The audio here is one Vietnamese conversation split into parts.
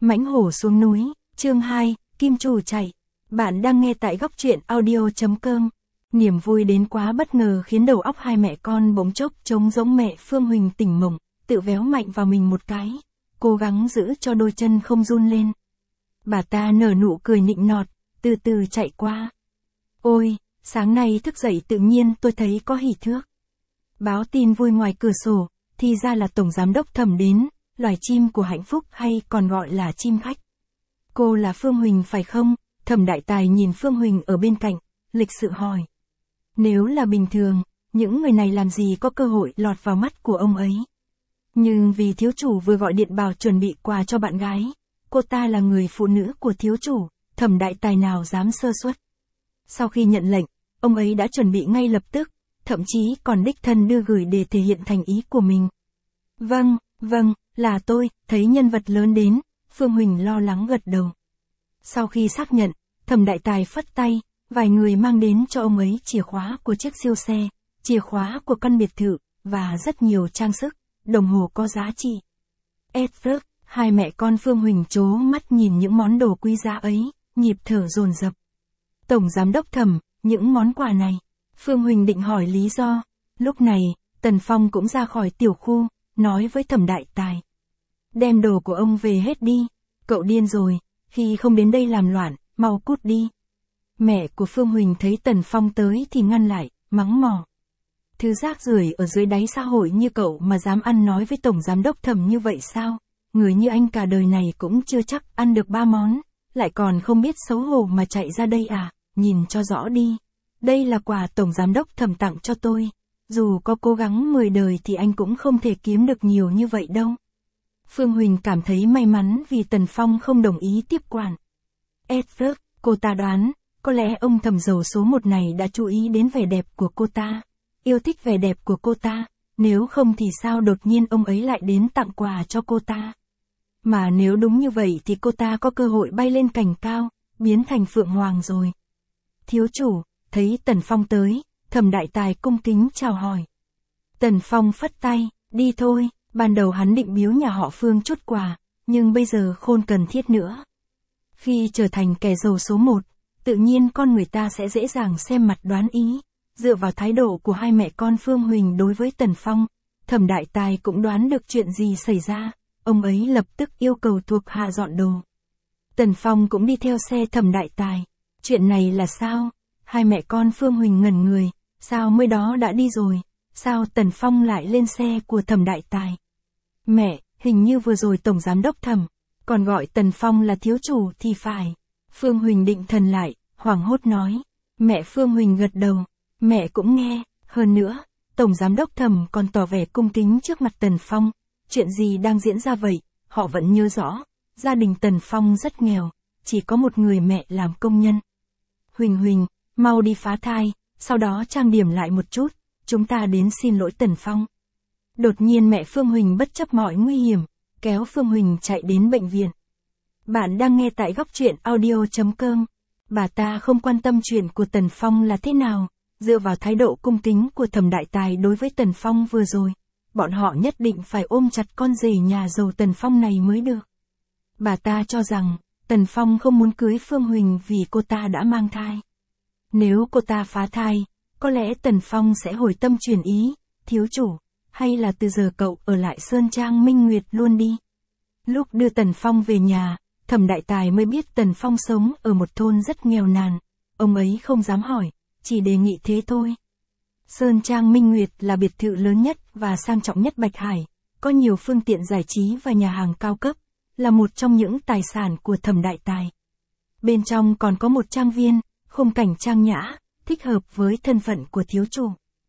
Mãnh hổ xuống núi, chương 2, Kim Chủ chạy. Bạn đang nghe tại góc truyện audio.com. Niềm vui đến quá bất ngờ khiến đầu óc hai mẹ con bỗng chốc trống rỗng. Mẹ Phương Huỳnh tỉnh mộng, tự véo mạnh vào mình một cái, cố gắng giữ cho đôi chân không run lên. Bà ta nở nụ cười nịnh nọt, từ từ chạy qua. Ôi, sáng nay thức dậy tự nhiên tôi thấy có hỉ thước. Báo tin vui ngoài cửa sổ, thì ra là Tổng Giám đốc Thẩm đến, loài chim của hạnh phúc hay còn gọi là chim khách. Cô là Phương Huỳnh phải không? Thẩm Đại Tài nhìn Phương Huỳnh ở bên cạnh, lịch sự hỏi. Nếu là bình thường, những người này làm gì có cơ hội lọt vào mắt của ông ấy. Nhưng vì thiếu chủ vừa gọi điện bảo chuẩn bị quà cho bạn gái, cô ta là người phụ nữ của thiếu chủ, Thẩm Đại Tài nào dám sơ suất. Sau khi nhận lệnh, ông ấy đã chuẩn bị ngay lập tức, thậm chí còn đích thân đưa gửi để thể hiện thành ý của mình. Vâng, là tôi, thấy nhân vật lớn đến, Phương Huỳnh lo lắng gật đầu. Sau khi xác nhận, Thẩm Đại Tài phất tay, vài người mang đến cho ông ấy chìa khóa của chiếc siêu xe, chìa khóa của căn biệt thự, và rất nhiều trang sức, đồng hồ có giá trị. Edward, hai mẹ con Phương Huỳnh trố mắt nhìn những món đồ quý giá ấy, nhịp thở dồn dập. Tổng Giám đốc Thẩm, những món quà này. Phương Huỳnh định hỏi lý do. Lúc này, Tần Phong cũng ra khỏi tiểu khu, nói với Thẩm Đại Tài. Đem đồ của ông về hết đi, cậu điên rồi, khi không đến đây làm loạn, mau cút đi. Mẹ của Phương Huỳnh thấy Tần Phong tới thì ngăn lại, mắng mỏ. Thứ rác rưởi ở dưới đáy xã hội như cậu mà dám ăn nói với Tổng Giám đốc Thẩm như vậy sao? Người như anh cả đời này cũng chưa chắc ăn được 3 món, lại còn không biết xấu hổ mà chạy ra đây à, nhìn cho rõ đi. Đây là quà Tổng Giám đốc Thẩm tặng cho tôi. Dù có cố gắng 10 đời thì anh cũng không thể kiếm được nhiều như vậy đâu. Phương Huỳnh cảm thấy may mắn vì Tần Phong không đồng ý tiếp quản. Edward, cô ta đoán, có lẽ ông Thẩm giàu số 1 này đã chú ý đến vẻ đẹp của cô ta, yêu thích vẻ đẹp của cô ta, nếu không thì sao đột nhiên ông ấy lại đến tặng quà cho cô ta. Mà nếu đúng như vậy thì cô ta có cơ hội bay lên cành cao, biến thành Phượng Hoàng rồi. Thiếu chủ, thấy Tần Phong tới, Thẩm Đại Tài cung kính chào hỏi. Tần Phong phất tay, đi thôi, ban đầu hắn định biếu nhà họ Phương chút quà, nhưng bây giờ không cần thiết nữa. Khi trở thành kẻ giàu số 1, tự nhiên con người ta sẽ dễ dàng xem mặt đoán ý. Dựa vào thái độ của hai mẹ con Phương Huỳnh đối với Tần Phong, Thẩm Đại Tài cũng đoán được chuyện gì xảy ra, ông ấy lập tức yêu cầu thuộc hạ dọn đồ. Tần Phong cũng đi theo xe Thẩm Đại Tài. Chuyện này là sao? Hai mẹ con Phương Huỳnh ngẩn người, sao mới đó đã đi rồi, sao Tần Phong lại lên xe của Thẩm Đại Tài? Mẹ, hình như vừa rồi Tổng Giám đốc Thẩm, còn gọi Tần Phong là thiếu chủ thì phải. Phương Huỳnh định thần lại, hoảng hốt nói. Mẹ Phương Huỳnh gật đầu, mẹ cũng nghe, hơn nữa, Tổng Giám đốc Thẩm còn tỏ vẻ cung kính trước mặt Tần Phong. Chuyện gì đang diễn ra vậy? Họ vẫn nhớ rõ, gia đình Tần Phong rất nghèo, chỉ có một người mẹ làm công nhân. Huỳnh, mau đi phá thai, sau đó trang điểm lại một chút, chúng ta đến xin lỗi Tần Phong. Đột nhiên mẹ Phương Huỳnh bất chấp mọi nguy hiểm, kéo Phương Huỳnh chạy đến bệnh viện. Bạn đang nghe tại góc truyện audio.com. Bà ta không quan tâm chuyện của Tần Phong là thế nào, dựa vào thái độ cung kính của Thẩm Đại Tài đối với Tần Phong vừa rồi. Bọn họ nhất định phải ôm chặt con rể nhà giàu Tần Phong này mới được. Bà ta cho rằng, Tần Phong không muốn cưới Phương Huỳnh vì cô ta đã mang thai. Nếu cô ta phá thai, có lẽ Tần Phong sẽ hồi tâm chuyển ý, thiếu chủ, hay là từ giờ cậu ở lại Sơn Trang Minh Nguyệt luôn đi. Lúc đưa Tần Phong về nhà, Thẩm Đại Tài mới biết Tần Phong sống ở một thôn rất nghèo nàn. Ông ấy không dám hỏi, chỉ đề nghị thế thôi. Sơn Trang Minh Nguyệt là biệt thự lớn nhất và sang trọng nhất Bạch Hải, có nhiều phương tiện giải trí và nhà hàng cao cấp, là một trong những tài sản của Thẩm Đại Tài. Bên trong còn có một trang viên, khung cảnh trang nhã, thích hợp với thân phận của thiếu chủ.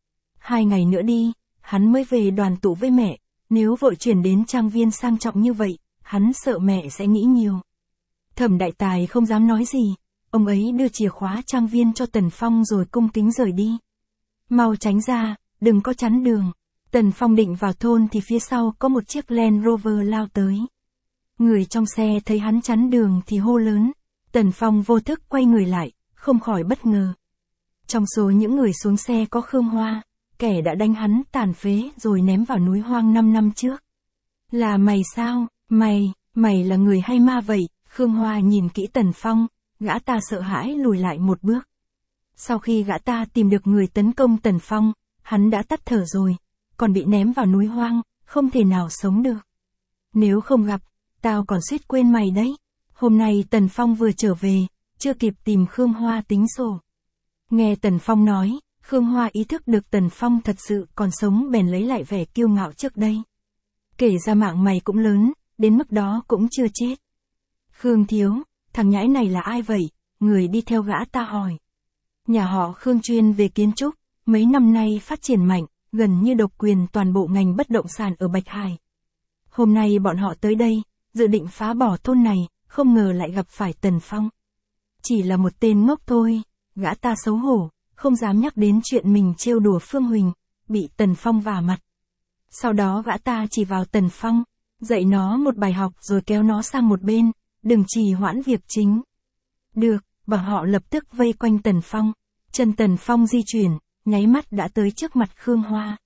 2 ngày nữa đi, hắn mới về đoàn tụ với mẹ, nếu vội chuyển đến trang viên sang trọng như vậy, hắn sợ mẹ sẽ nghĩ nhiều. Thẩm Đại Tài không dám nói gì, ông ấy đưa chìa khóa trang viên cho Tần Phong rồi cung kính rời đi. Mau tránh ra, đừng có chắn đường. Tần Phong định vào thôn thì phía sau có một chiếc Land Rover lao tới. Người trong xe thấy hắn chắn đường thì hô lớn. Tần Phong vô thức quay người lại, không khỏi bất ngờ. Trong số những người xuống xe có Khương Hoa, kẻ đã đánh hắn tàn phế rồi ném vào núi hoang 5 năm trước. Là mày sao? Mày, Mày là người hay ma vậy? Khương Hoa nhìn kỹ Tần Phong, gã ta sợ hãi lùi lại một bước. Sau khi gã ta tìm được người tấn công Tần Phong, hắn đã tắt thở rồi, còn bị ném vào núi hoang, không thể nào sống được. Nếu không gặp, tao còn suýt quên mày đấy. Hôm nay Tần Phong vừa trở về, chưa kịp tìm Khương Hoa tính sổ. Nghe Tần Phong nói, Khương Hoa ý thức được Tần Phong thật sự còn sống bèn lấy lại vẻ kiêu ngạo trước đây. Kể ra mạng mày cũng lớn, đến mức đó cũng chưa chết. Khương thiếu, thằng nhãi này là ai vậy? Người đi theo gã ta hỏi. Nhà họ Khương chuyên về kiến trúc, mấy năm nay phát triển mạnh, gần như độc quyền toàn bộ ngành bất động sản ở Bạch Hải. Hôm nay bọn họ tới đây, dự định phá bỏ thôn này, không ngờ lại gặp phải Tần Phong. Chỉ là một tên ngốc thôi, gã ta xấu hổ, không dám nhắc đến chuyện mình trêu đùa Phương Huỳnh, bị Tần Phong vả mặt. Sau đó gã ta chỉ vào Tần Phong, dạy nó một bài học rồi kéo nó sang một bên, đừng trì hoãn việc chính. Được, và họ lập tức vây quanh Tần Phong. Chân Tần Phong di chuyển, nháy mắt đã tới trước mặt Khương Hoa.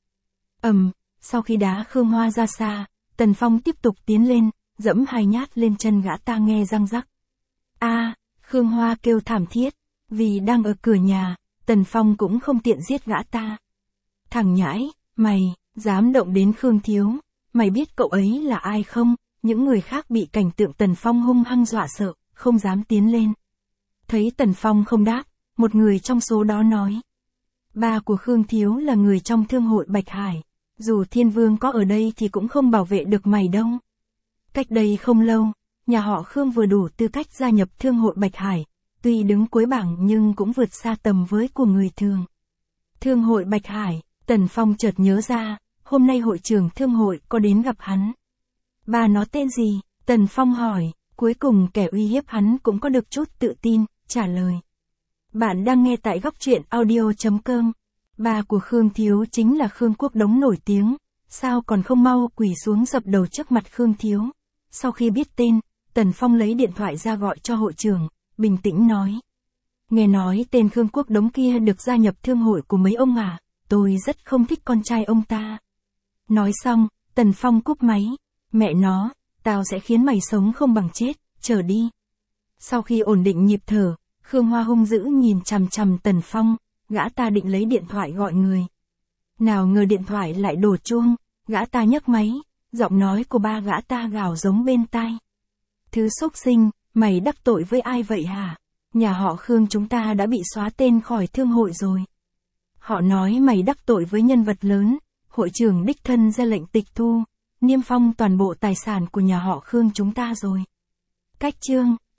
Sau khi đá Khương Hoa ra xa, Tần Phong tiếp tục tiến lên, dẫm 2 nhát lên chân gã ta nghe răng rắc. Khương Hoa kêu thảm thiết, vì đang ở cửa nhà, Tần Phong cũng không tiện giết gã ta. Thằng nhãi, mày, dám động đến Khương thiếu, mày biết cậu ấy là ai không? Những người khác bị cảnh tượng Tần Phong hung hăng dọa sợ, không dám tiến lên. Thấy Tần Phong không đáp, một người trong số đó nói. Ba của Khương thiếu là người trong thương hội Bạch Hải, dù Thiên Vương có ở đây thì cũng không bảo vệ được mày đâu. Cách đây không lâu, nhà họ Khương vừa đủ tư cách gia nhập thương hội Bạch Hải, tuy đứng cuối bảng nhưng cũng vượt xa tầm với của người thường. Thương hội Bạch Hải, Tần Phong chợt nhớ ra, hôm nay hội trưởng thương hội có đến gặp hắn. Ba nó tên gì? Tần Phong hỏi, cuối cùng kẻ uy hiếp hắn cũng có được chút tự tin, trả lời. Bạn đang nghe tại góc truyện audio.com. Ba của Khương thiếu chính là Khương Quốc Đống nổi tiếng, sao còn không mau quỳ xuống dập đầu trước mặt Khương thiếu. Sau khi biết tên, Tần Phong lấy điện thoại ra gọi cho hội trưởng, bình tĩnh nói. Nghe nói tên Khương Quốc Đống kia được gia nhập thương hội của mấy ông à, tôi rất không thích con trai ông ta. Nói xong, Tần Phong cúp máy. Mẹ nó, tao sẽ khiến mày sống không bằng chết, chờ đi. Sau khi ổn định nhịp thở, Khương Hoa hung dữ nhìn chằm chằm Tần Phong, gã ta định lấy điện thoại gọi người. Nào ngờ điện thoại lại đổ chuông, gã ta nhấc máy, giọng nói của ba gã ta gào giống bên tai. Thứ xúc sinh, mày đắc tội với ai vậy hả? Nhà họ Khương chúng ta đã bị xóa tên khỏi thương hội rồi. Họ nói mày đắc tội với nhân vật lớn, hội trưởng đích thân ra lệnh tịch thu, niêm phong toàn bộ tài sản của nhà họ Khương chúng ta rồi. Cách chương